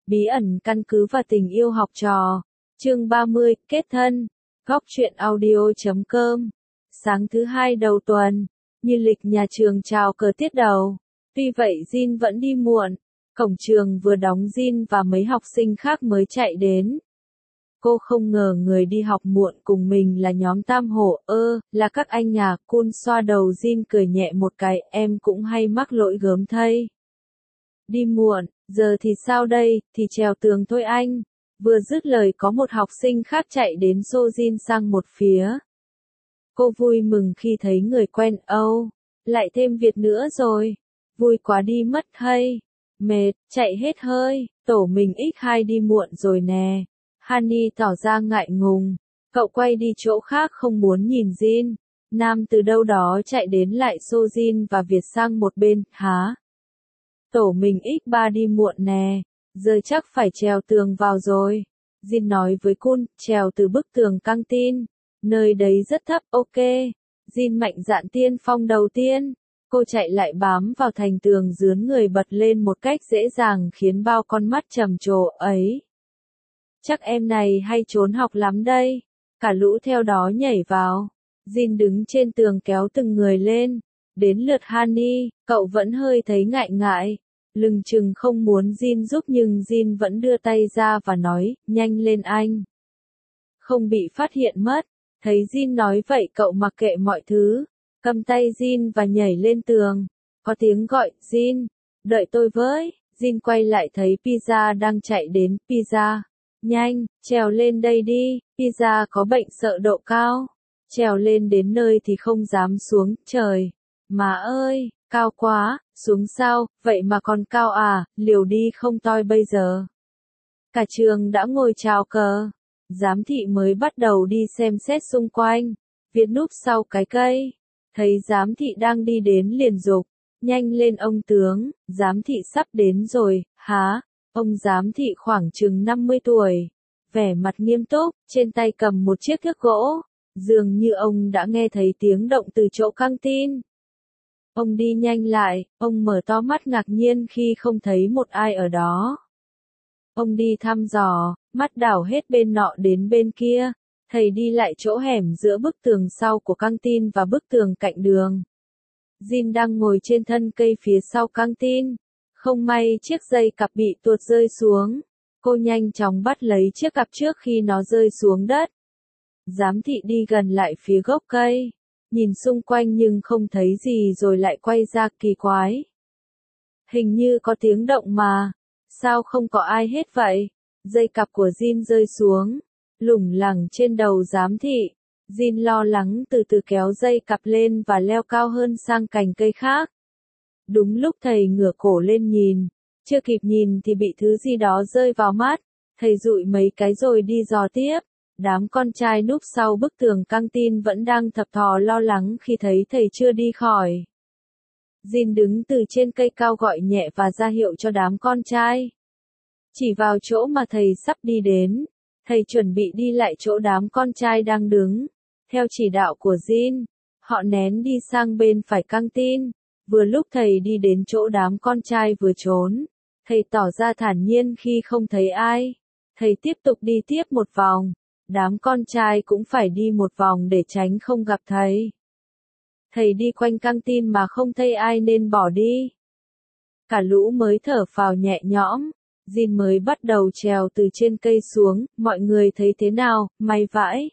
Bí ẩn căn cứ và tình yêu học trò. Chương 30, kết thân. Góc truyện audio.com. Sáng thứ hai đầu tuần, như lịch nhà trường chào cờ tiết đầu. Tuy vậy Jin vẫn đi muộn. Cổng trường vừa đóng, Jin và mấy học sinh khác mới chạy đến. Cô không ngờ người đi học muộn cùng mình là nhóm Tam Hổ. Là các anh à? Kun xoa đầu Jin cười nhẹ một cái, em cũng hay mắc lỗi gớm thây. Đi muộn, giờ thì sao đây, thì trèo tường thôi anh. Vừa dứt lời có một học sinh khác chạy đến xô Jin sang một phía. Cô vui mừng khi thấy người quen. Lại thêm việc nữa rồi. Vui quá đi mất hay. Mệt, chạy hết hơi, tổ mình X2 đi muộn rồi nè. Honey tỏ ra ngại ngùng. Cậu quay đi chỗ khác không muốn nhìn Jin. Nam từ đâu đó chạy đến lại xô Jin và Việt sang một bên. Hả? Tổ mình X3 đi muộn nè. Giờ chắc phải trèo tường vào rồi. Jin nói với Kun, trèo từ bức tường căng tin. Nơi đấy rất thấp, ok. Jin mạnh dạn tiên phong đầu tiên. Cô chạy lại bám vào thành tường, dướn người bật lên một cách dễ dàng khiến bao con mắt trầm trồ ấy. Chắc em này hay trốn học lắm đây. Cả lũ theo đó nhảy vào. Jin đứng trên tường kéo từng người lên. Đến lượt Honey, cậu vẫn hơi thấy ngại ngại. Lừng chừng không muốn Jin giúp nhưng Jin vẫn đưa tay ra và nói, nhanh lên anh. Không bị phát hiện mất. Thấy Jin nói vậy cậu mặc kệ mọi thứ. Cầm tay Jin và nhảy lên tường. Có tiếng gọi, Jin, đợi tôi với. Jin quay lại thấy Pizza đang chạy đến. Pizza, nhanh, trèo lên đây đi. Pizza có bệnh sợ độ cao. Trèo lên đến nơi thì không dám xuống. Trời, má ơi, cao quá, xuống sao, vậy mà còn cao à, liều đi không toi bây giờ. Cả trường đã ngồi chào cờ. Giám thị mới bắt đầu đi xem xét xung quanh. Việt núp sau cái cây. Thấy giám thị đang đi đến liền giục. Nhanh lên ông tướng, giám thị sắp đến rồi. Hả? Ông giám thị khoảng chừng 50 tuổi. Vẻ mặt nghiêm túc, trên tay cầm một chiếc thước gỗ. Dường như ông đã nghe thấy tiếng động từ chỗ căng tin. Ông đi nhanh lại, ông mở to mắt ngạc nhiên khi không thấy một ai ở đó. Ông đi thăm dò, mắt đảo hết bên nọ đến bên kia. Thầy đi lại chỗ hẻm giữa bức tường sau của căng tin và bức tường cạnh đường. Jin đang ngồi trên thân cây phía sau căng tin. Không may chiếc dây cặp bị tuột rơi xuống. Cô nhanh chóng bắt lấy chiếc cặp trước khi nó rơi xuống đất. Giám thị đi gần lại phía gốc cây. Nhìn xung quanh nhưng không thấy gì rồi lại quay ra, kỳ quái. Hình như có tiếng động mà. Sao không có ai hết vậy? Dây cặp của Jin rơi xuống. Lủng lẳng trên đầu giám thị. Jin lo lắng từ từ kéo dây cặp lên và leo cao hơn sang cành cây khác. Đúng lúc thầy ngửa cổ lên nhìn. Chưa kịp nhìn thì bị thứ gì đó rơi vào mắt. Thầy dụi mấy cái rồi đi dò tiếp. Đám con trai núp sau bức tường căng tin vẫn đang thập thò lo lắng khi thấy thầy chưa đi khỏi. Jin đứng từ trên cây cao gọi nhẹ và ra hiệu cho đám con trai. Chỉ vào chỗ mà thầy sắp đi đến. Thầy chuẩn bị đi lại chỗ đám con trai đang đứng. Theo chỉ đạo của Jin, họ nén đi sang bên phải căng tin. Vừa lúc thầy đi đến chỗ đám con trai vừa trốn, thầy tỏ ra thản nhiên khi không thấy ai. Thầy tiếp tục đi tiếp một vòng. Đám con trai cũng phải đi một vòng để tránh không gặp thầy. Thầy đi quanh căng tin mà không thấy ai nên bỏ đi. Cả lũ mới thở phào nhẹ nhõm. Jin mới bắt đầu trèo từ trên cây xuống. Mọi người thấy thế nào? May vãi.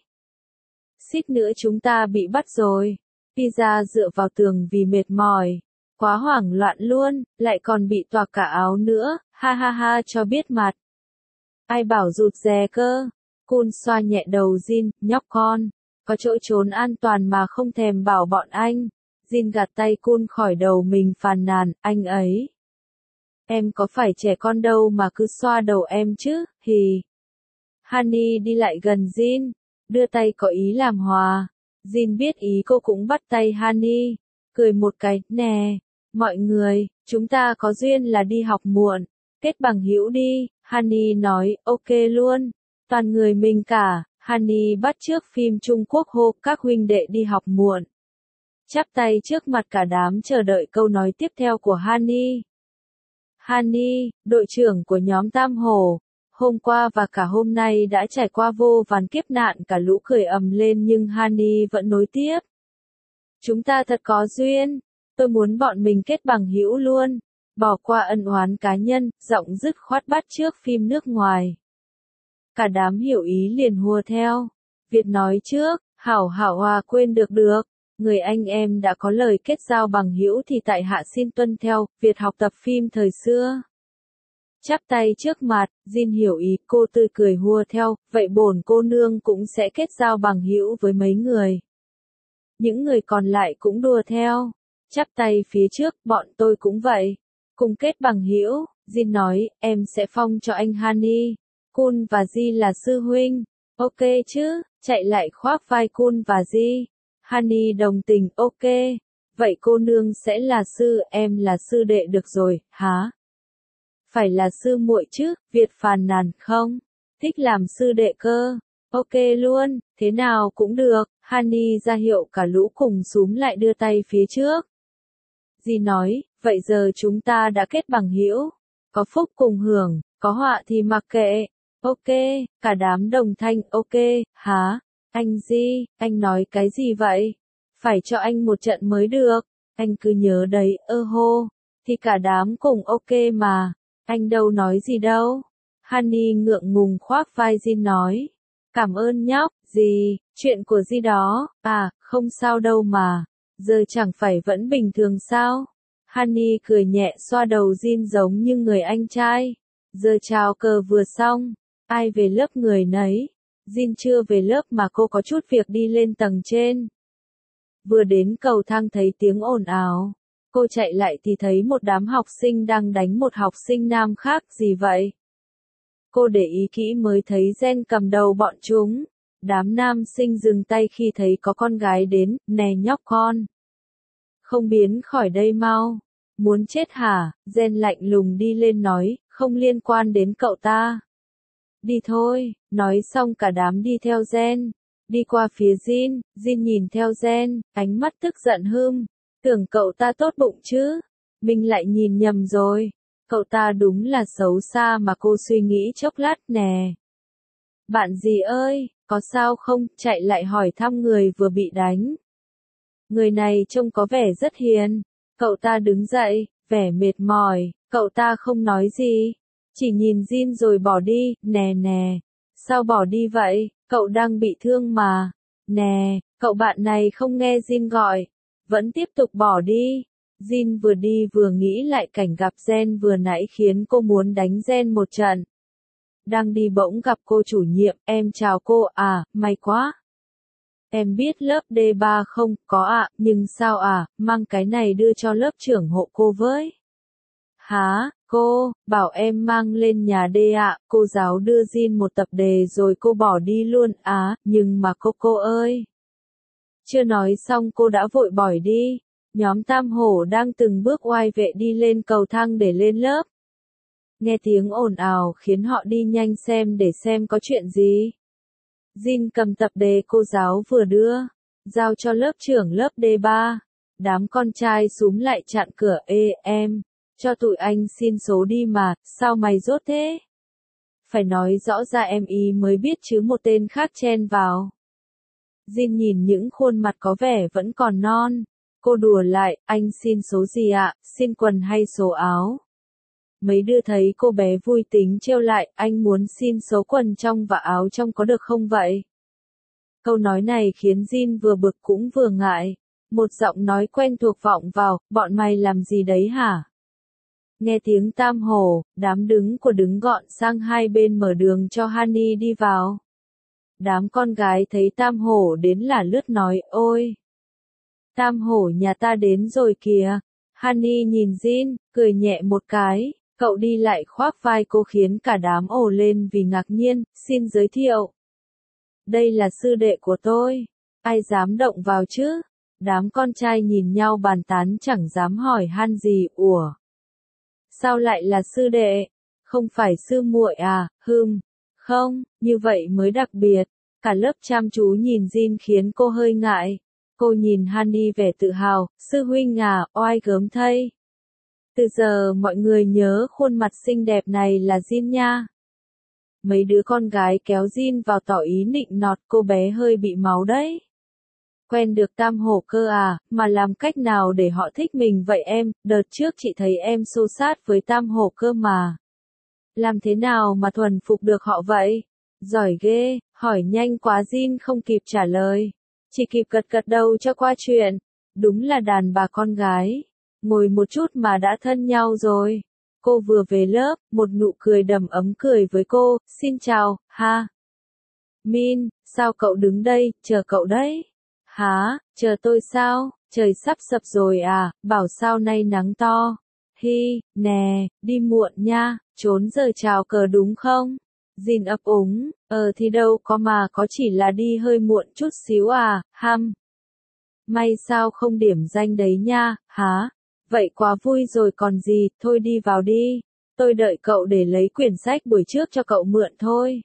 Xít nữa chúng ta bị bắt rồi. Pizza dựa vào tường vì mệt mỏi. Quá hoảng loạn luôn, lại còn bị toạc cả áo nữa. Ha ha ha, cho biết mặt. Ai bảo rụt rè cơ? Kun xoa nhẹ đầu Jin, nhóc con. Có chỗ trốn an toàn mà không thèm bảo bọn anh. Jin gạt tay Kun khỏi đầu mình phàn nàn, anh ấy. Em có phải trẻ con đâu mà cứ xoa đầu em chứ, hì. Honey đi lại gần Jin, đưa tay có ý làm hòa. Jin biết ý cô cũng bắt tay Honey, cười một cái, nè, mọi người, chúng ta có duyên là đi học muộn, kết bằng hữu đi. Honey nói, ok luôn, toàn người mình cả. Honey bắt chước phim Trung Quốc hô các huynh đệ đi học muộn. Chắp tay trước mặt cả đám chờ đợi câu nói tiếp theo của Honey. Hani, đội trưởng của nhóm Tam Hổ, hôm qua và cả hôm nay đã trải qua vô vàn kiếp nạn, cả lũ cười ầm lên nhưng Hani vẫn nối tiếp. Chúng ta thật có duyên, tôi muốn bọn mình kết bằng hữu luôn, bỏ qua ân oán cá nhân, giọng dứt khoát bắt chước phim nước ngoài. Cả đám hiểu ý liền hùa theo. Việt nói trước, hảo hảo hòa quên được được. Người anh em đã có lời kết giao bằng hữu thì tại hạ xin tuân theo, Việt học tập phim thời xưa. Chắp tay trước mặt, Jin hiểu ý, cô tươi cười hùa theo, vậy bổn cô nương cũng sẽ kết giao bằng hữu với mấy người. Những người còn lại cũng đùa theo, chắp tay phía trước, bọn tôi cũng vậy. Cùng kết bằng hữu, Jin nói, em sẽ phong cho anh Hani. Kun và Ji là sư huynh. Ok chứ, chạy lại khoác vai Kun và Ji. Hani đồng tình, ok. Vậy cô nương sẽ là sư, em là sư đệ được rồi, hả? Phải là sư muội chứ, Việt phàn nàn, không? Thích làm sư đệ cơ. Ok luôn, thế nào cũng được. Hani ra hiệu cả lũ cùng xúm lại đưa tay phía trước. Ji nói, vậy giờ chúng ta đã kết bằng hữu. Có phúc cùng hưởng, có họa thì mặc kệ. Ok, cả đám đồng thanh, ok, hả? Anh Ji, anh nói cái gì vậy? Phải cho anh một trận mới được. Anh cứ nhớ đấy, hô. Thì cả đám cùng ok mà. Anh đâu nói gì đâu. Hani ngượng ngùng khoác vai Jin nói. Cảm ơn nhóc, gì, chuyện của Ji đó, à, không sao đâu mà. Giờ chẳng phải vẫn bình thường sao? Hani cười nhẹ xoa đầu Jin giống như người anh trai. Giờ chào cờ vừa xong. Ai về lớp người nấy. Jin chưa về lớp mà cô có chút việc đi lên tầng trên. Vừa đến cầu thang thấy tiếng ồn ào. Cô chạy lại thì thấy một đám học sinh đang đánh một học sinh nam khác, gì vậy? Cô để ý kỹ mới thấy Gen cầm đầu bọn chúng. Đám nam sinh dừng tay khi thấy có con gái đến, nè nhóc con. Không biến khỏi đây mau. Muốn chết hả? Gen lạnh lùng đi lên nói, không liên quan đến cậu ta. Đi thôi, nói xong cả đám đi theo Gen. Đi qua phía Jin, Jin nhìn theo Gen, ánh mắt tức giận hưm. Tưởng cậu ta tốt bụng chứ. Mình lại nhìn nhầm rồi. Cậu ta đúng là xấu xa mà cô suy nghĩ chốc lát nè. Bạn gì ơi, có sao không? Chạy lại hỏi thăm người vừa bị đánh. Người này trông có vẻ rất hiền. Cậu ta đứng dậy, vẻ mệt mỏi. Cậu ta không nói gì. Chỉ nhìn Jin rồi bỏ đi, nè nè. Sao bỏ đi vậy? Cậu đang bị thương mà. Nè, cậu bạn này không nghe Jin gọi. Vẫn tiếp tục bỏ đi. Jin vừa đi vừa nghĩ lại cảnh gặp Gen vừa nãy khiến cô muốn đánh Gen một trận. Đang đi bỗng gặp cô chủ nhiệm, em chào cô, à, may quá. Em biết lớp D3 không, có ạ, nhưng sao à, mang cái này đưa cho lớp trưởng hộ cô với. Hả, cô, bảo em mang lên nhà D ạ, cô giáo đưa Jin một tập đề rồi cô bỏ đi luôn, nhưng mà cô ơi. Chưa nói xong cô đã vội bỏ đi. Nhóm Tam Hổ đang từng bước oai vệ đi lên cầu thang để lên lớp. Nghe tiếng ồn ào khiến họ đi nhanh xem để xem có chuyện gì. Jin cầm tập đề cô giáo vừa đưa, giao cho lớp trưởng lớp D3. Đám con trai xúm lại chặn cửa, ê em, cho tụi anh xin số đi mà, sao mày dốt thế? Phải nói rõ ra em ý mới biết chứ một tên khác chen vào. Jin nhìn những khuôn mặt có vẻ vẫn còn non. Cô đùa lại, anh xin số gì ạ, xin quần hay số áo? Mấy đứa thấy cô bé vui tính trêu lại, anh muốn xin số quần trong và áo trong có được không vậy? Câu nói này khiến Jin vừa bực cũng vừa ngại. Một giọng nói quen thuộc vọng vào, bọn mày làm gì đấy hả? Nghe tiếng Tam Hổ, đám đứng gọn sang hai bên mở đường cho Hani đi vào. Đám con gái thấy Tam Hổ đến là lướt nói, ôi! Tam Hổ nhà ta đến rồi kìa. Hani nhìn Jin, cười nhẹ một cái, cậu đi lại khoác vai cô khiến cả đám ồ lên vì ngạc nhiên, xin giới thiệu. Đây là sư đệ của tôi. Ai dám động vào chứ? Đám con trai nhìn nhau bàn tán chẳng dám hỏi han gì, ủa? Sao lại là sư đệ? Không phải sư muội à, không, như vậy mới đặc biệt. Cả lớp chăm chú nhìn Jin khiến cô hơi ngại. Cô nhìn Hani vẻ tự hào, sư huynh à, oai gớm thay. Từ giờ mọi người nhớ khuôn mặt xinh đẹp này là Jin nha. Mấy đứa con gái kéo Jin vào tỏ ý nịnh nọt, cô bé hơi bị máu đấy. Quen được Tam Hổ cơ à, mà làm cách nào để họ thích mình vậy em, đợt trước chị thấy em xô xát với Tam Hổ cơ mà. Làm thế nào mà thuần phục được họ vậy? Giỏi ghê, hỏi nhanh quá Jin không kịp trả lời. Chỉ kịp gật gật đầu cho qua chuyện. Đúng là đàn bà con gái. Ngồi một chút mà đã thân nhau rồi. Cô vừa về lớp, một nụ cười đầm ấm cười với cô, xin chào, ha. Min, sao cậu đứng đây, chờ cậu đấy. Hả, chờ tôi sao, trời sắp sập rồi à, bảo sao nay nắng to. Hi, nè, đi muộn nha, trốn giờ chào cờ đúng không? Jin ấp úng, thì đâu có mà có chỉ là đi hơi muộn chút xíu à, ham. May sao không điểm danh đấy nha, hả? Vậy quá vui rồi còn gì, thôi đi vào đi. Tôi đợi cậu để lấy quyển sách buổi trước cho cậu mượn thôi.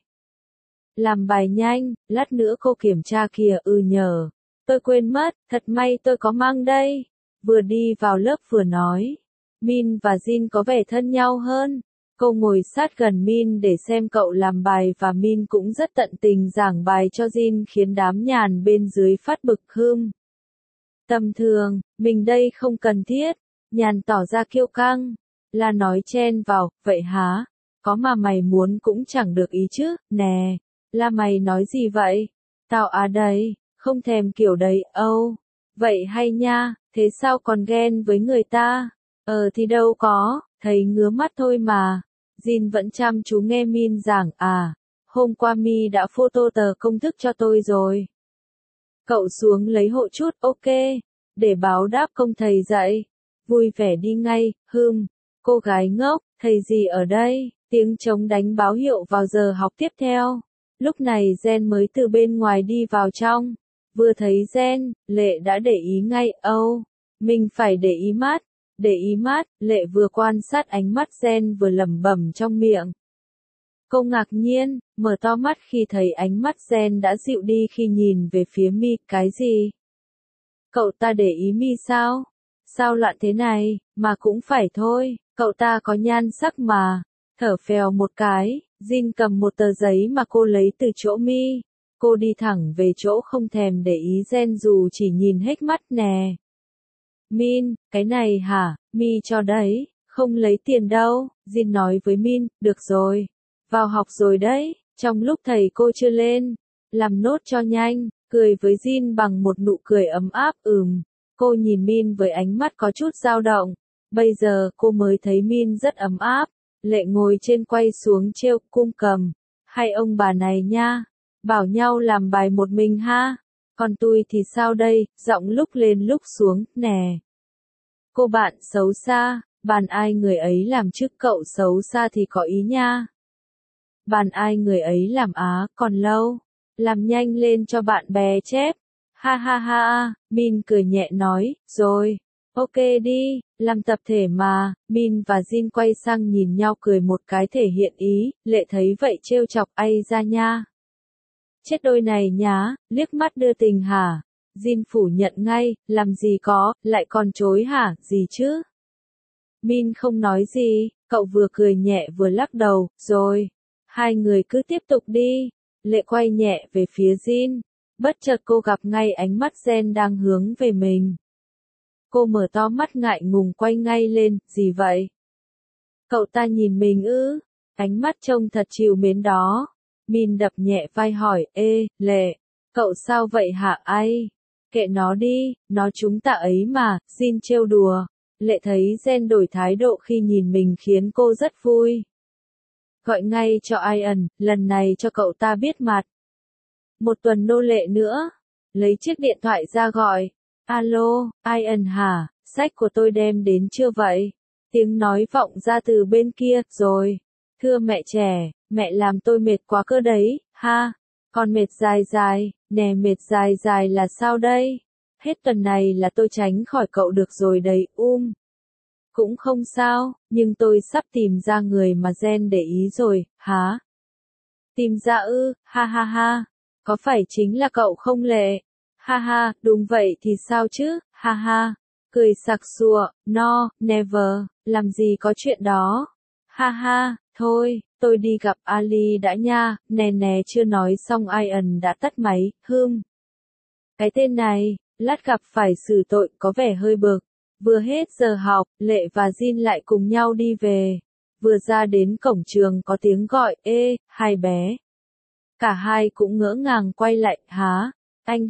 Làm bài nhanh, lát nữa cô kiểm tra kìa, nhờ. Tôi quên mất, thật may tôi có mang đây. Vừa đi vào lớp vừa nói. Min và Jin có vẻ thân nhau hơn. Cô ngồi sát gần Min để xem cậu làm bài và Min cũng rất tận tình giảng bài cho Jin khiến đám nhàn bên dưới phát bực hưm. Tầm thường, mình đây không cần thiết. Nhàn tỏ ra kiêu căng. La nói chen vào, vậy hả? Có mà mày muốn cũng chẳng được ý chứ, nè. La mày nói gì vậy? Tao à đây, không thèm kiểu đấy, vậy hay nha, thế sao còn ghen với người ta? Thì đâu có, thấy ngứa mắt thôi mà. Jin vẫn chăm chú nghe Min giảng à. Hôm qua Mi đã photo tờ công thức cho tôi rồi. Cậu xuống lấy hộ chút, ok. Để báo đáp công thầy dạy. Vui vẻ đi ngay, cô gái ngốc, thầy gì ở đây? Tiếng trống đánh báo hiệu vào giờ học tiếp theo. Lúc này Gen mới từ bên ngoài đi vào trong. Vừa thấy Gen, Lệ đã để ý ngay, mình phải để ý mắt. Để ý mắt, Lệ vừa quan sát ánh mắt Gen vừa lẩm bẩm trong miệng. Cô ngạc nhiên, mở to mắt khi thấy ánh mắt Gen đã dịu đi khi nhìn về phía Mi, cái gì? Cậu ta để ý Mi sao? Sao loạn thế này, mà cũng phải thôi, cậu ta có nhan sắc mà. Thở phèo một cái, Jin cầm một tờ giấy mà cô lấy từ chỗ Mi. Cô đi thẳng về chỗ không thèm để ý Gen dù chỉ nhìn hết mắt nè. Min, cái này hả, Mi cho đấy, không lấy tiền đâu, Jin nói với Min, được rồi. Vào học rồi đấy, trong lúc thầy cô chưa lên. Làm nốt cho nhanh, cười với Jin bằng một nụ cười ấm áp, Cô nhìn Min với ánh mắt có chút dao động. Bây giờ cô mới thấy Min rất ấm áp. Lệ ngồi trên quay xuống trêu cung cầm. Hai ông bà này nha. Bảo nhau làm bài một mình ha. Còn tôi thì sao đây, giọng lúc lên lúc xuống, nè. Cô bạn xấu xa, bàn ai người ấy làm trước cậu xấu xa thì có ý nha. Bàn ai người ấy làm á, còn lâu. Làm nhanh lên cho bạn bè chép. Ha ha ha, Min cười nhẹ nói, rồi. Ok đi, làm tập thể mà. Min và Jin quay sang nhìn nhau cười một cái thể hiện ý, Lệ thấy vậy trêu chọc ai ra nha. Chết đôi này nhá, liếc mắt đưa tình hả? Jin phủ nhận ngay, làm gì có, lại còn chối hả, gì chứ? Min không nói gì, cậu vừa cười nhẹ vừa lắc đầu, rồi. Hai người cứ tiếp tục đi. Lệ quay nhẹ về phía Jin. Bất chợt cô gặp ngay ánh mắt Gen đang hướng về mình. Cô mở to mắt ngại ngùng quay ngay lên, gì vậy? Cậu ta nhìn mình ư? Ánh mắt trông thật trìu mến đó. Min đập nhẹ vai hỏi, Lệ, cậu sao vậy hả ai? Kệ nó đi, nó chúng ta ấy mà, Jin trêu đùa. Lệ thấy Gen đổi thái độ khi nhìn mình khiến cô rất vui. Gọi ngay cho Ian, lần này cho cậu ta biết mặt. Một tuần nô lệ nữa. Lấy chiếc điện thoại ra gọi. Alo, Ian hả, sách của tôi đem đến chưa vậy? Tiếng nói vọng ra từ bên kia, rồi. Thưa mẹ trẻ, mẹ làm tôi mệt quá cơ đấy, ha. Còn mệt dài dài, nè mệt dài dài là sao đây? Hết tuần này là tôi tránh khỏi cậu được rồi đấy, Cũng không sao, nhưng tôi sắp tìm ra người mà Gen để ý rồi, hả? Tìm ra ư, ha ha ha. Có phải chính là cậu không Lệ? Ha ha, đúng vậy thì sao chứ, ha ha. Cười sặc sụa, no, never, làm gì có chuyện đó. Ha ha, thôi, tôi đi gặp Ali đã nha, nè nè chưa nói xong Ian đã tắt máy, Cái tên này, lát gặp phải xử tội có vẻ hơi bực. Vừa hết giờ học, Lệ và Jin lại cùng nhau đi về. Vừa ra đến cổng trường có tiếng gọi, ê, hai bé. Cả hai cũng ngỡ ngàng quay lại, hả? Anh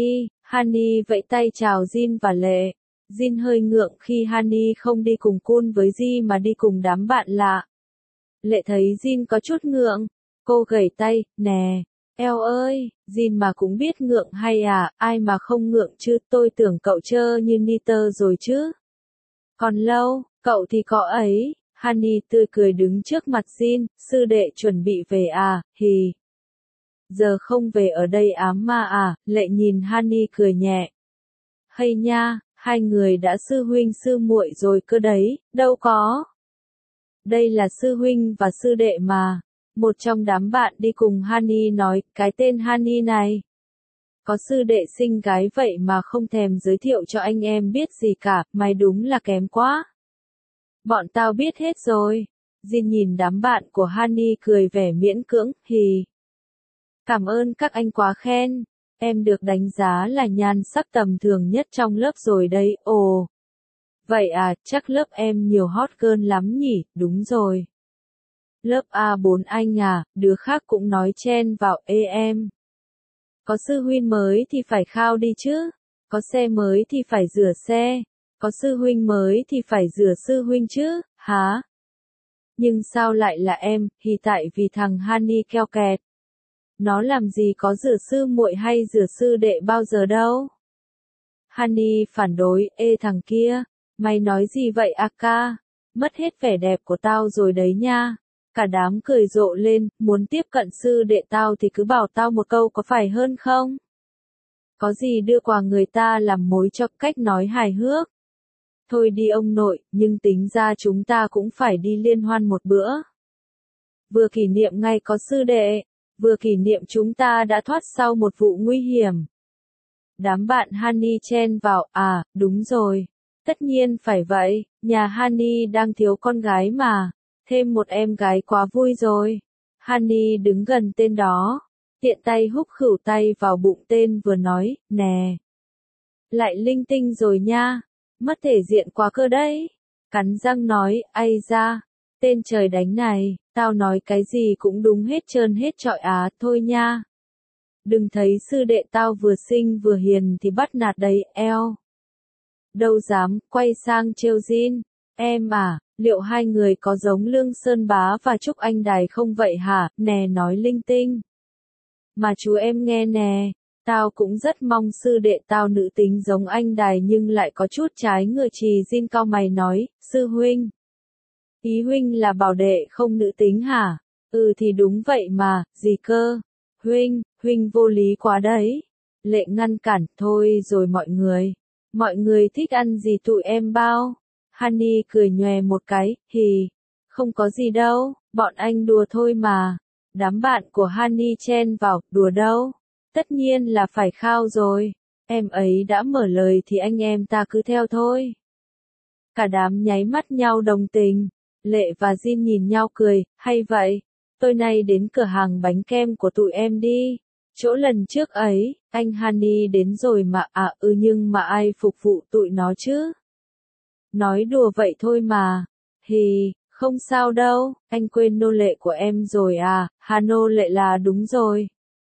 Hani vẫy tay chào Jin và Lệ. Jin hơi ngượng khi Hani không đi cùng Kun với Ji mà đi cùng đám bạn lạ. Lệ thấy Jin có chút ngượng. Cô gẩy tay, nè. Eo ơi, Jin mà cũng biết ngượng hay à, ai mà không ngượng chứ, tôi tưởng cậu trơ như niter rồi chứ. Còn lâu, cậu thì có ấy, Hani tươi cười đứng trước mặt Jin, sư đệ chuẩn bị về à, hì. Giờ không về ở đây ám ma à, Lệ nhìn Hani cười nhẹ. Hay nha, hai người đã sư huynh sư muội rồi cơ đấy, đâu có. Đây là sư huynh và sư đệ mà. Một trong đám bạn đi cùng Hani nói, cái tên Hani này. Có sư đệ xinh gái vậy mà không thèm giới thiệu cho anh em biết gì cả, mày đúng là kém quá. Bọn tao biết hết rồi. Jin nhìn đám bạn của Hani cười vẻ miễn cưỡng, hì. Cảm ơn các anh quá khen. Em được đánh giá là nhan sắc tầm thường nhất trong lớp rồi đấy, ồ. Vậy à, chắc lớp em nhiều hot girl lắm nhỉ, đúng rồi. Lớp A4 anh à, đứa khác cũng nói chen vào, ê em. Có sư huynh mới thì phải khao đi chứ. Có xe mới thì phải rửa xe. Có sư huynh mới thì phải rửa sư huynh chứ, hả? Nhưng sao lại là em, thì tại vì thằng Hani keo kẹt. Nó làm gì có rửa sư muội hay rửa sư đệ bao giờ đâu. Hani phản đối, ê thằng kia, mày nói gì vậy Aka? Mất hết vẻ đẹp của tao rồi đấy nha. Cả đám cười rộ lên, muốn tiếp cận sư đệ tao thì cứ bảo tao một câu có phải hơn không? Có gì đưa quà người ta làm mối cho cách nói hài hước. Thôi đi ông nội, nhưng tính ra chúng ta cũng phải đi liên hoan một bữa. Vừa kỷ niệm ngày có sư đệ, vừa kỷ niệm chúng ta đã thoát sau một vụ nguy hiểm. Đám bạn Hani chen vào, à, đúng rồi. Tất nhiên phải vậy, nhà Hani đang thiếu con gái mà. Thêm một em gái quá vui rồi. Hani đứng gần tên đó. Tiện tay húc khửu tay vào bụng tên vừa nói, nè. Lại linh tinh rồi nha. Mất thể diện quá cơ đấy. Cắn răng nói, ai ra. Tên trời đánh này, tao nói cái gì cũng đúng hết trơn hết trọi á, thôi nha. Đừng thấy sư đệ tao vừa xinh vừa hiền thì bắt nạt đấy, eo. Đâu dám, quay sang trêu Jin. Em à, liệu hai người có giống Lương Sơn Bá và Trúc Anh Đài không vậy hả, nè nói linh tinh. Mà chú em nghe nè, tao cũng rất mong sư đệ tao nữ tính giống anh Đài nhưng lại có chút trái ngược Trì Jin cau mày nói, sư huynh. Ý huynh là bảo đệ không nữ tính hả? Ừ thì đúng vậy mà, gì cơ? Huynh vô lý quá đấy. Lệ ngăn cản, thôi rồi mọi người. Mọi người thích ăn gì tụi em bao? Hani cười nhòe một cái, hì. Không có gì đâu, bọn anh đùa thôi mà. Đám bạn của Hani chen vào, đùa đâu? Tất nhiên là phải khao rồi. Em ấy đã mở lời thì anh em ta cứ theo thôi. Cả đám nháy mắt nhau đồng tình. Lệ và Jin nhìn nhau cười, hay vậy? Tôi nay đến cửa hàng bánh kem của tụi em đi. Chỗ lần trước ấy, anh Hani đến rồi mà, nhưng mà ai phục vụ tụi nó chứ? Nói đùa vậy thôi mà. Hì, không sao đâu, anh quên nô lệ của em rồi à, nô lệ là đúng rồi.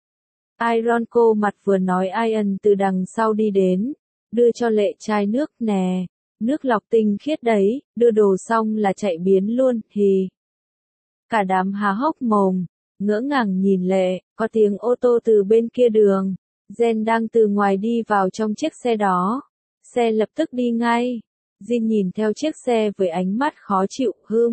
Ironco mặt vừa nói Ian từ đằng sau đi đến, đưa cho Lệ chai nước nè. Nước lọc tinh khiết đấy, đưa đồ xong là chạy biến luôn, hì. Cả đám há hốc mồm, ngỡ ngàng nhìn Lệ, có tiếng ô tô từ bên kia đường. Jen đang từ ngoài đi vào trong chiếc xe đó. Xe lập tức đi ngay. Jin nhìn theo chiếc xe với ánh mắt khó chịu,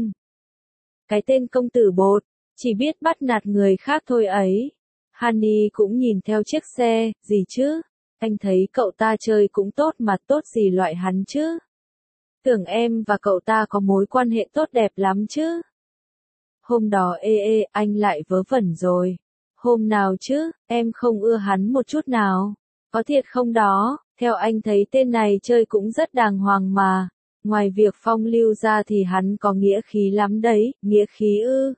Cái tên công tử bột, chỉ biết bắt nạt người khác thôi ấy. Hani cũng nhìn theo chiếc xe, gì chứ? Anh thấy cậu ta chơi cũng tốt mà tốt gì loại hắn chứ? Tưởng em và cậu ta có mối quan hệ tốt đẹp lắm chứ? Hôm đó anh lại vớ vẩn rồi. Hôm nào chứ, em không ưa hắn một chút nào. Có thiệt không đó, theo anh thấy tên này chơi cũng rất đàng hoàng mà. Ngoài việc phong lưu ra thì hắn có nghĩa khí lắm đấy, nghĩa khí ư,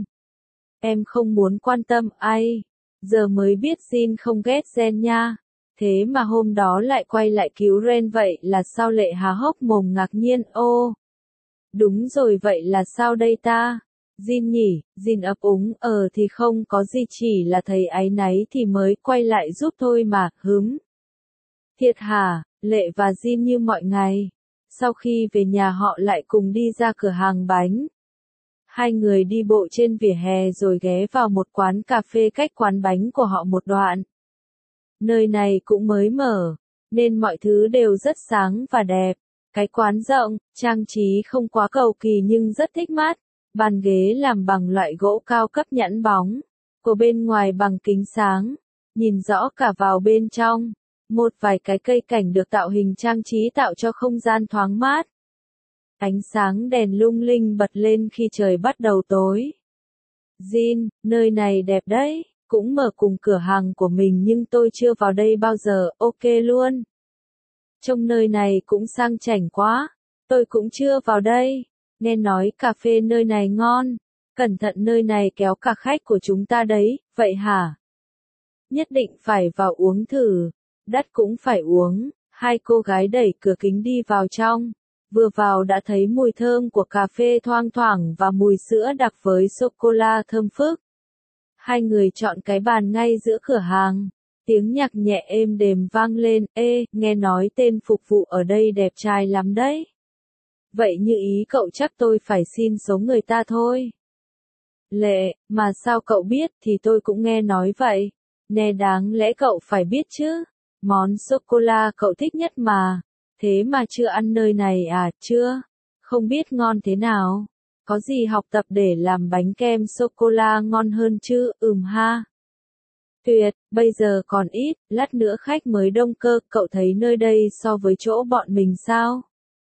Em không muốn quan tâm ai. Giờ mới biết Jin không ghét Ren nha. Thế mà hôm đó lại quay lại cứu Ren vậy là sao Lệ há hốc mồm ngạc nhiên ô. Đúng rồi vậy là sao đây ta? Jin nhỉ, Jin ấp úng thì không có gì chỉ là thấy áy náy thì mới quay lại giúp thôi mà, Thiệt hả, Lệ và Jin như mọi ngày. Sau khi về nhà họ lại cùng đi ra cửa hàng bánh. Hai người đi bộ trên vỉa hè rồi ghé vào một quán cà phê cách quán bánh của họ một đoạn. Nơi này cũng mới mở, nên mọi thứ đều rất sáng và đẹp. Cái quán rộng, trang trí không quá cầu kỳ nhưng rất thích mắt. Bàn ghế làm bằng loại gỗ cao cấp nhẵn bóng. Của bên ngoài bằng kính sáng. Nhìn rõ cả vào bên trong. Một vài cái cây cảnh được tạo hình trang trí tạo cho không gian thoáng mát. Ánh sáng đèn lung linh bật lên khi trời bắt đầu tối. Jin, nơi này đẹp đấy, cũng mở cùng cửa hàng của mình nhưng tôi chưa vào đây bao giờ, ok luôn. Trông nơi này cũng sang chảnh quá, tôi cũng chưa vào đây. Nghe nói cà phê nơi này ngon, cẩn thận nơi này kéo cả khách của chúng ta đấy, vậy hả? Nhất định phải vào uống thử, đắt cũng phải uống. Hai cô gái đẩy cửa kính đi vào trong. Vừa vào đã thấy mùi thơm của cà phê thoang thoảng và mùi sữa đặc với sô-cô-la thơm phức. Hai người chọn cái bàn ngay giữa cửa hàng. Tiếng nhạc nhẹ êm đềm vang lên, nghe nói tên phục vụ ở đây đẹp trai lắm đấy. Vậy như ý cậu chắc tôi phải xin số người ta thôi. Lệ, mà sao cậu biết thì tôi cũng nghe nói vậy. Nè đáng lẽ cậu phải biết chứ. Món sô-cô-la cậu thích nhất mà. Thế mà chưa ăn nơi này à, chưa? Không biết ngon thế nào? Có gì học tập để làm bánh kem sô-cô-la ngon hơn chứ, ha. Tuyệt, bây giờ còn ít, lát nữa khách mới đông cơ, cậu thấy nơi đây so với chỗ bọn mình sao?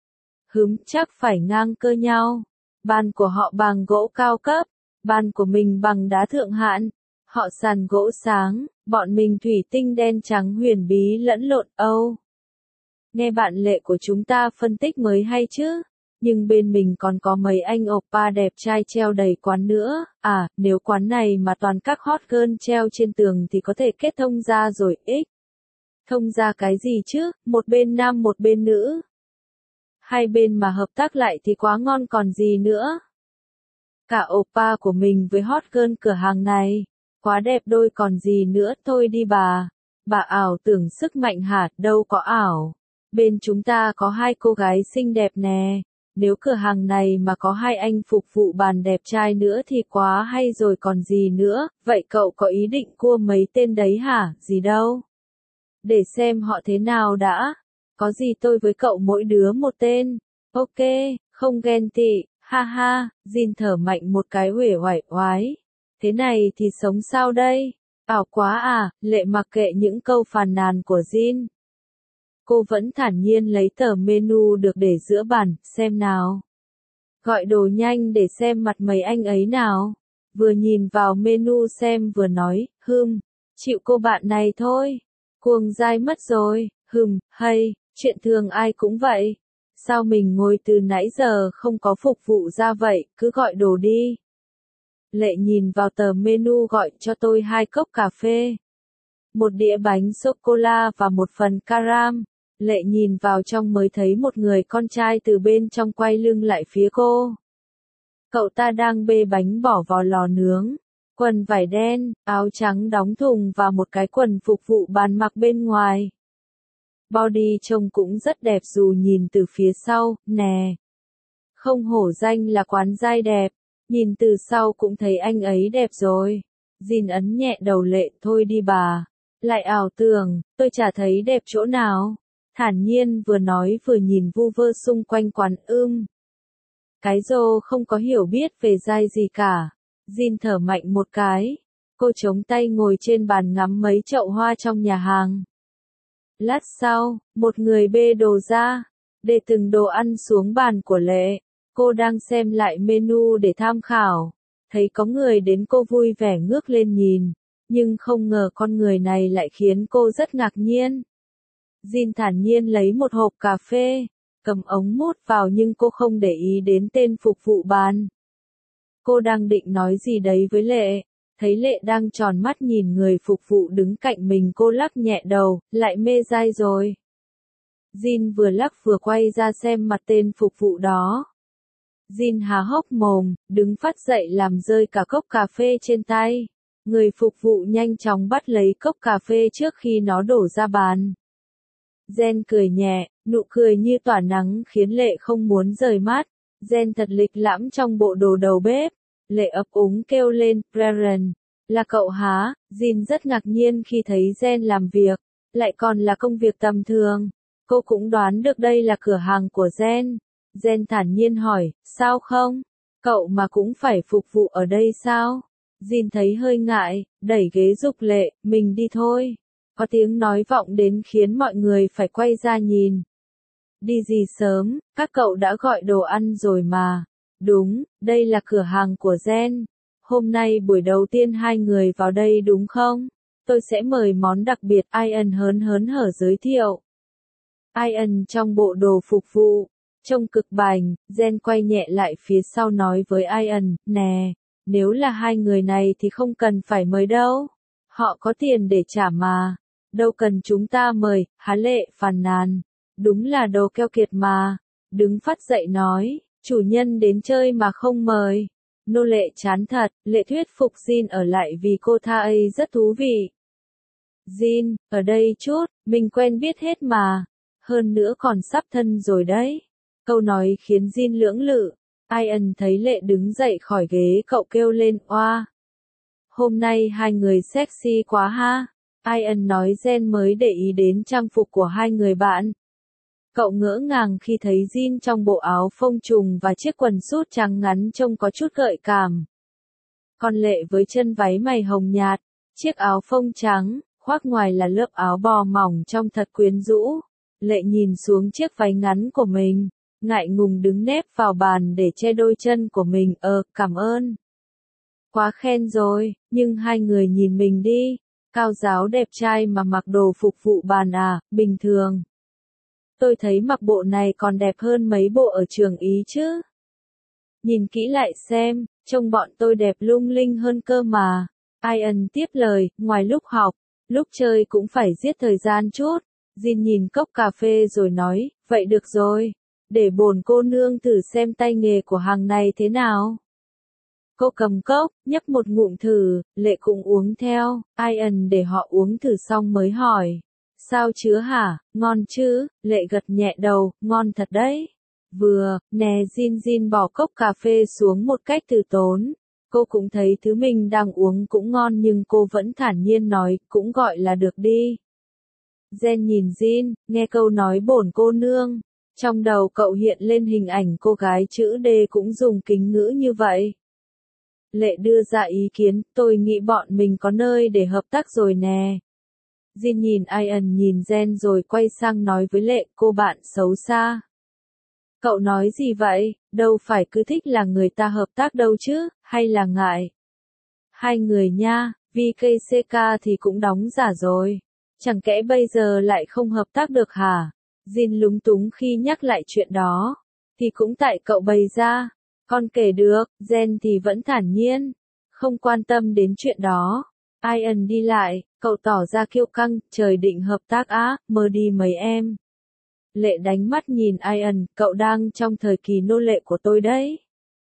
Chắc phải ngang cơ nhau. Bàn của họ bằng gỗ cao cấp, bàn của mình bằng đá thượng hạng. Họ sàn gỗ sáng, bọn mình thủy tinh đen trắng huyền bí lẫn lộn Âu. Nghe bạn Lệ của chúng ta phân tích mới hay chứ, nhưng bên mình còn có mấy anh oppa đẹp trai treo đầy quán nữa, nếu quán này mà toàn các hot girl treo trên tường thì có thể kết thông ra rồi, Thông ra cái gì chứ, một bên nam một bên nữ. Hai bên mà hợp tác lại thì quá ngon còn gì nữa. Cả oppa của mình với hot girl cửa hàng này, quá đẹp đôi còn gì nữa, thôi đi bà. Bà ảo tưởng sức mạnh hả, đâu có ảo. Bên chúng ta có hai cô gái xinh đẹp nè. Nếu cửa hàng này mà có hai anh phục vụ bàn đẹp trai nữa thì quá hay rồi còn gì nữa. Vậy cậu có ý định cua mấy tên đấy hả? Gì đâu. Để xem họ thế nào đã. Có gì tôi với cậu mỗi đứa một tên. Ok, không ghen tị. Ha ha, Jin thở mạnh một cái uể oải oái. Thế này thì sống sao đây? Ảo quá à, Lệ mặc kệ những câu phàn nàn của Jin. Cô vẫn thản nhiên lấy tờ menu được để giữa bàn, xem nào. Gọi đồ nhanh để xem mặt mấy anh ấy nào. Vừa nhìn vào menu xem vừa nói, chịu cô bạn này thôi. Cuồng dai mất rồi, hay, chuyện thường ai cũng vậy. Sao mình ngồi từ nãy giờ không có phục vụ ra vậy, cứ gọi đồ đi. Lệ nhìn vào tờ menu gọi cho tôi 2 cốc cà phê. Một đĩa bánh sô-cô-la và một phần caram. Lệ nhìn vào trong mới thấy một người con trai từ bên trong quay lưng lại phía cô. Cậu ta đang bê bánh bỏ vào lò nướng. Quần vải đen, áo trắng đóng thùng và một cái quần phục vụ bàn mặc bên ngoài. Body trông cũng rất đẹp dù nhìn từ phía sau, nè. Không hổ danh là quán giai đẹp. Nhìn từ sau cũng thấy anh ấy đẹp rồi. Jin ấn nhẹ đầu Lệ, thôi đi bà. Lại ảo tưởng, tôi chả thấy đẹp chỗ nào. Thản nhiên vừa nói vừa nhìn vu vơ xung quanh quán Cái rô không có hiểu biết về giai gì cả. Jin thở mạnh một cái. Cô chống tay ngồi trên bàn ngắm mấy chậu hoa trong nhà hàng. Lát sau, một người bê đồ ra, để từng đồ ăn xuống bàn của Lệ. Cô đang xem lại menu để tham khảo. Thấy có người đến cô vui vẻ ngước lên nhìn. Nhưng không ngờ con người này lại khiến cô rất ngạc nhiên. Jin thản nhiên lấy một hộp cà phê, cầm ống mút vào nhưng cô không để ý đến tên phục vụ bàn. Cô đang định nói gì đấy với Lệ, thấy Lệ đang tròn mắt nhìn người phục vụ đứng cạnh mình, cô lắc nhẹ đầu, lại mê dai rồi. Jin vừa lắc vừa quay ra xem mặt tên phục vụ đó. Jin há hốc mồm, đứng phắt dậy làm rơi cả cốc cà phê trên tay. Người phục vụ nhanh chóng bắt lấy cốc cà phê trước khi nó đổ ra bàn. Jen cười nhẹ, nụ cười như tỏa nắng khiến Lệ không muốn rời mắt. Jen thật lịch lãm trong bộ đồ đầu bếp. Lệ ấp úng kêu lên, Braren, là cậu hả? Jin rất ngạc nhiên khi thấy Jen làm việc, lại còn là công việc tầm thường. Cô cũng đoán được đây là cửa hàng của Jen. Jen thản nhiên hỏi, sao không? Cậu mà cũng phải phục vụ ở đây sao? Jin thấy hơi ngại, đẩy ghế giục Lệ, mình đi thôi. Có tiếng nói vọng đến khiến mọi người phải quay ra nhìn. Đi gì sớm, các cậu đã gọi đồ ăn rồi mà. Đúng, đây là cửa hàng của Jen. Hôm nay buổi đầu tiên hai người vào đây đúng không? Tôi sẽ mời món đặc biệt, Ian hớn hở giới thiệu. Ian trong bộ đồ phục vụ, trông cực bảnh. Jen quay nhẹ lại phía sau nói với Ian, nè, nếu là hai người này thì không cần phải mời đâu. Họ có tiền để trả mà. Đâu cần chúng ta mời, há Lệ phàn nàn. Đúng là đồ keo kiệt mà. Đứng phắt dậy nói, chủ nhân đến chơi mà không mời. Nô Lệ chán thật, Lệ thuyết phục Jin ở lại vì cô tha ấy rất thú vị. Jin, ở đây chút, mình quen biết hết mà. Hơn nữa còn sắp thân rồi đấy. Câu nói khiến Jin lưỡng lự. Ian thấy Lệ đứng dậy khỏi ghế, cậu kêu lên, oa. Hôm nay hai người sexy quá ha. Ian nói. Jen mới để ý đến trang phục của hai người bạn. Cậu ngỡ ngàng khi thấy Jin trong bộ áo phông trùng và chiếc quần sút trắng ngắn trông có chút gợi cảm. Còn Lệ với chân váy mày hồng nhạt, chiếc áo phông trắng, khoác ngoài là lớp áo bò mỏng trông thật quyến rũ. Lệ nhìn xuống chiếc váy ngắn của mình, ngại ngùng đứng nép vào bàn để che đôi chân của mình. Cảm ơn. Quá khen rồi, nhưng hai người nhìn mình đi. Cao giáo đẹp trai mà mặc đồ phục vụ bàn à, bình thường. Tôi thấy mặc bộ này còn đẹp hơn mấy bộ ở trường Ý chứ. Nhìn kỹ lại xem, trông bọn tôi đẹp lung linh hơn cơ mà. Ian tiếp lời, ngoài lúc học, lúc chơi cũng phải giết thời gian chút. Jin nhìn cốc cà phê rồi nói, vậy được rồi. Để bổn cô nương thử xem tay nghề của hàng này thế nào. Cô cầm cốc, nhấp một ngụm thử, Lệ cũng uống theo. Ian để họ uống thử xong mới hỏi. Sao chứa hả, ngon chứ? Lệ gật nhẹ đầu, ngon thật đấy. Nè Jin bỏ cốc cà phê xuống một cách từ tốn. Cô cũng thấy thứ mình đang uống cũng ngon nhưng cô vẫn thản nhiên nói, cũng gọi là được đi. Jen nhìn Jin, nghe câu nói bổn cô nương. Trong đầu cậu hiện lên hình ảnh cô gái chữ D cũng dùng kính ngữ như vậy. Lệ đưa ra ý kiến, tôi nghĩ bọn mình có nơi để hợp tác rồi nè. Jin nhìn Ian nhìn Jen rồi quay sang nói với Lệ, cô bạn xấu xa. Cậu nói gì vậy, đâu phải cứ thích là người ta hợp tác đâu chứ, hay là ngại. Hai người nha, VKCK thì cũng đóng giả rồi. Chẳng kẽ bây giờ lại không hợp tác được hả? Jin lúng túng khi nhắc lại chuyện đó. Thì cũng tại cậu bày ra. Con kể được, Jen thì vẫn thản nhiên. Không quan tâm đến chuyện đó. Ian đi lại, cậu tỏ ra kiêu căng, trời định hợp tác á, mơ đi mấy em. Lệ đánh mắt nhìn Ian, cậu đang trong thời kỳ nô lệ của tôi đấy.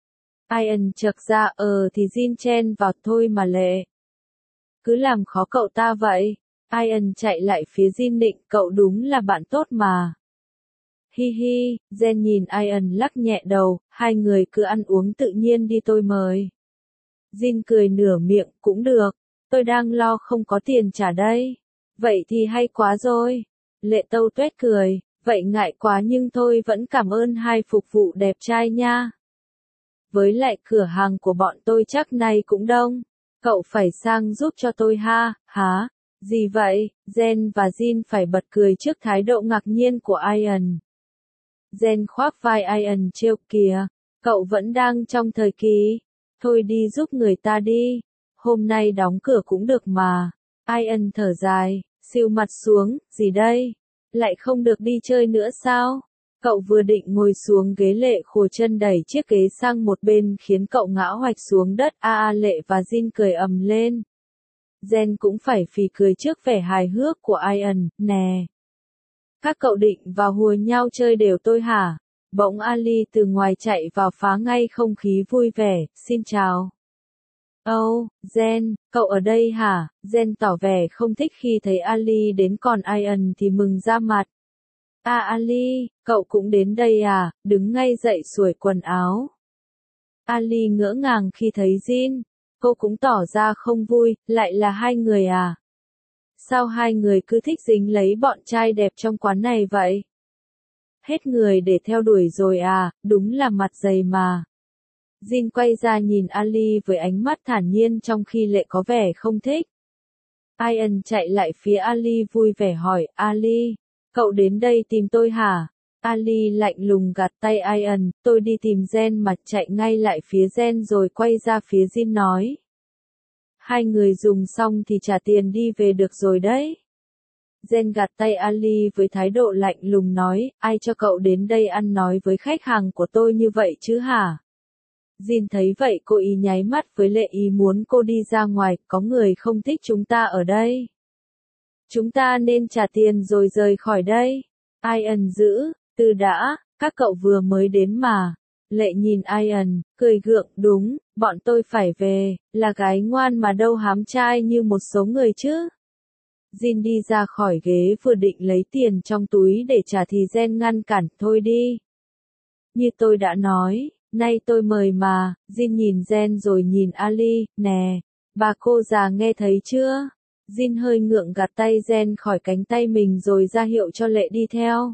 Ian chợt ra, thì Jin chen vào thôi mà Lệ. Cứ làm khó cậu ta vậy. Ian chạy lại phía Jin định, cậu đúng là bạn tốt mà. Hi hi, Jen nhìn Ian lắc nhẹ đầu, hai người cứ ăn uống tự nhiên đi tôi mời. Jin cười nửa miệng, cũng được, tôi đang lo không có tiền trả đây. Vậy thì hay quá rồi. Lệ tâu tuét cười, vậy ngại quá nhưng thôi vẫn cảm ơn hai phục vụ đẹp trai nha. Với lại cửa hàng của bọn tôi chắc nay cũng đông, cậu phải sang giúp cho tôi ha, hả? Gì vậy? Jen và Jin phải bật cười trước thái độ ngạc nhiên của Ian. Jen khoác vai Ian trêu kìa, cậu vẫn đang trong thời kỳ. Thôi đi giúp người ta đi. hôm nay đóng cửa cũng được mà. Ian thở dài, xìu mặt xuống, gì đây? Lại không được đi chơi nữa sao? Cậu vừa định ngồi xuống ghế, Lệ khổ chân đẩy chiếc ghế sang một bên khiến cậu ngã hoạch xuống đất. Lệ và Jin cười ầm lên. Jen cũng phải phì cười trước vẻ hài hước của Ian, nè. Các cậu định vào hùa nhau chơi đều tôi hả? Bỗng Ali từ ngoài chạy vào phá ngay không khí vui vẻ, xin chào. Jen, cậu ở đây hả? Jen tỏ vẻ không thích khi thấy Ali đến, còn Ian thì mừng ra mặt. Ali, cậu cũng đến đây à? Đứng ngay dậy xuổi quần áo. Ali ngỡ ngàng khi thấy Jin. Cô cũng tỏ ra không vui, lại là hai người à? Sao hai người cứ thích dính lấy bọn trai đẹp trong quán này vậy? Hết người để theo đuổi rồi à, đúng là mặt dày mà. Jin quay ra nhìn Ali với ánh mắt thản nhiên trong khi Lệ có vẻ không thích. Ian chạy lại phía Ali vui vẻ hỏi, Ali, cậu đến đây tìm tôi hả? Ali lạnh lùng gạt tay Ian, tôi đi tìm Jen mà, chạy ngay lại phía Jen rồi quay ra phía Jin nói. Hai người dùng xong thì trả tiền đi về được rồi đấy. Jen gạt tay Ali với thái độ lạnh lùng nói, ai cho cậu đến đây ăn nói với khách hàng của tôi như vậy chứ hả? Jin thấy vậy cô ý nháy mắt với Lệ, ý muốn cô đi ra ngoài, có người không thích chúng ta ở đây. Chúng ta nên trả tiền rồi rời khỏi đây. Ian giữ, từ đã, các cậu vừa mới đến mà. Lệ nhìn Ian, cười gượng, đúng, bọn tôi phải về, là gái ngoan mà đâu hám trai như một số người chứ. Jin đi ra khỏi ghế vừa định lấy tiền trong túi để trả thì Jen ngăn cản, thôi đi. Như tôi đã nói, nay tôi mời mà. Jin nhìn Jen rồi nhìn Ali, nè, bà cô già nghe thấy chưa? Jin hơi ngượng gạt tay Jen khỏi cánh tay mình rồi ra hiệu cho Lệ đi theo.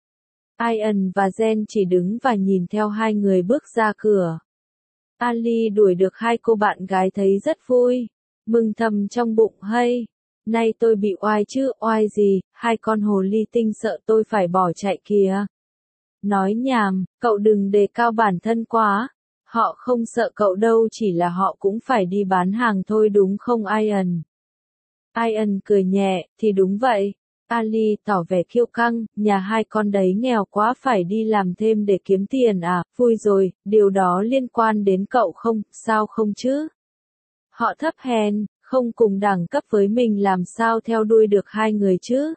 Ian và Jen chỉ đứng và nhìn theo hai người bước ra cửa. Ali đuổi được hai cô bạn gái thấy rất vui, mừng thầm trong bụng, hay, nay tôi bị oai chứ, oai gì, hai con hồ ly tinh sợ tôi phải bỏ chạy kìa. Nói nhảm, cậu đừng đề cao bản thân quá, họ không sợ cậu đâu, chỉ là họ cũng phải đi bán hàng thôi đúng không Ian? Ian cười nhẹ, thì đúng vậy. Ali tỏ vẻ kiêu căng, nhà hai con đấy nghèo quá phải đi làm thêm để kiếm tiền à, vui rồi, điều đó liên quan đến cậu không, sao không chứ? Họ thấp hèn, không cùng đẳng cấp với mình làm sao theo đuôi được hai người chứ?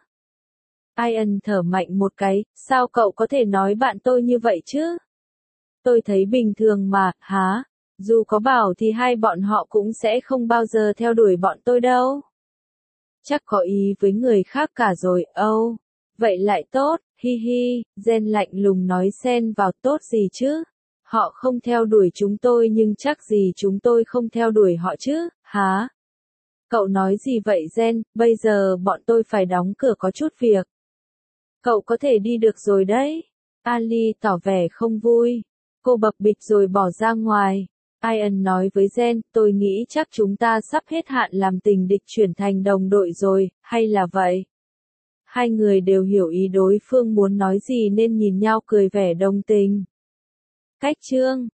Ian thở mạnh một cái, sao cậu có thể nói bạn tôi như vậy chứ? Tôi thấy bình thường mà, hả? Dù có bảo thì hai bọn họ cũng sẽ không bao giờ theo đuổi bọn tôi đâu. Chắc có ý với người khác cả rồi, vậy lại tốt, hi hi, Jen lạnh lùng nói xen vào, tốt gì chứ? Họ không theo đuổi chúng tôi nhưng chắc gì chúng tôi không theo đuổi họ chứ, hả? Cậu nói gì vậy Jen, bây giờ bọn tôi phải đóng cửa có chút việc. Cậu có thể đi được rồi đấy. Ali tỏ vẻ không vui. Cô bập bịch rồi bỏ ra ngoài. Ian nói với Jen, tôi nghĩ chắc chúng ta sắp hết hạn làm tình địch chuyển thành đồng đội rồi, hay là vậy? Hai người đều hiểu ý đối phương muốn nói gì nên nhìn nhau cười vẻ đồng tình. Cách chương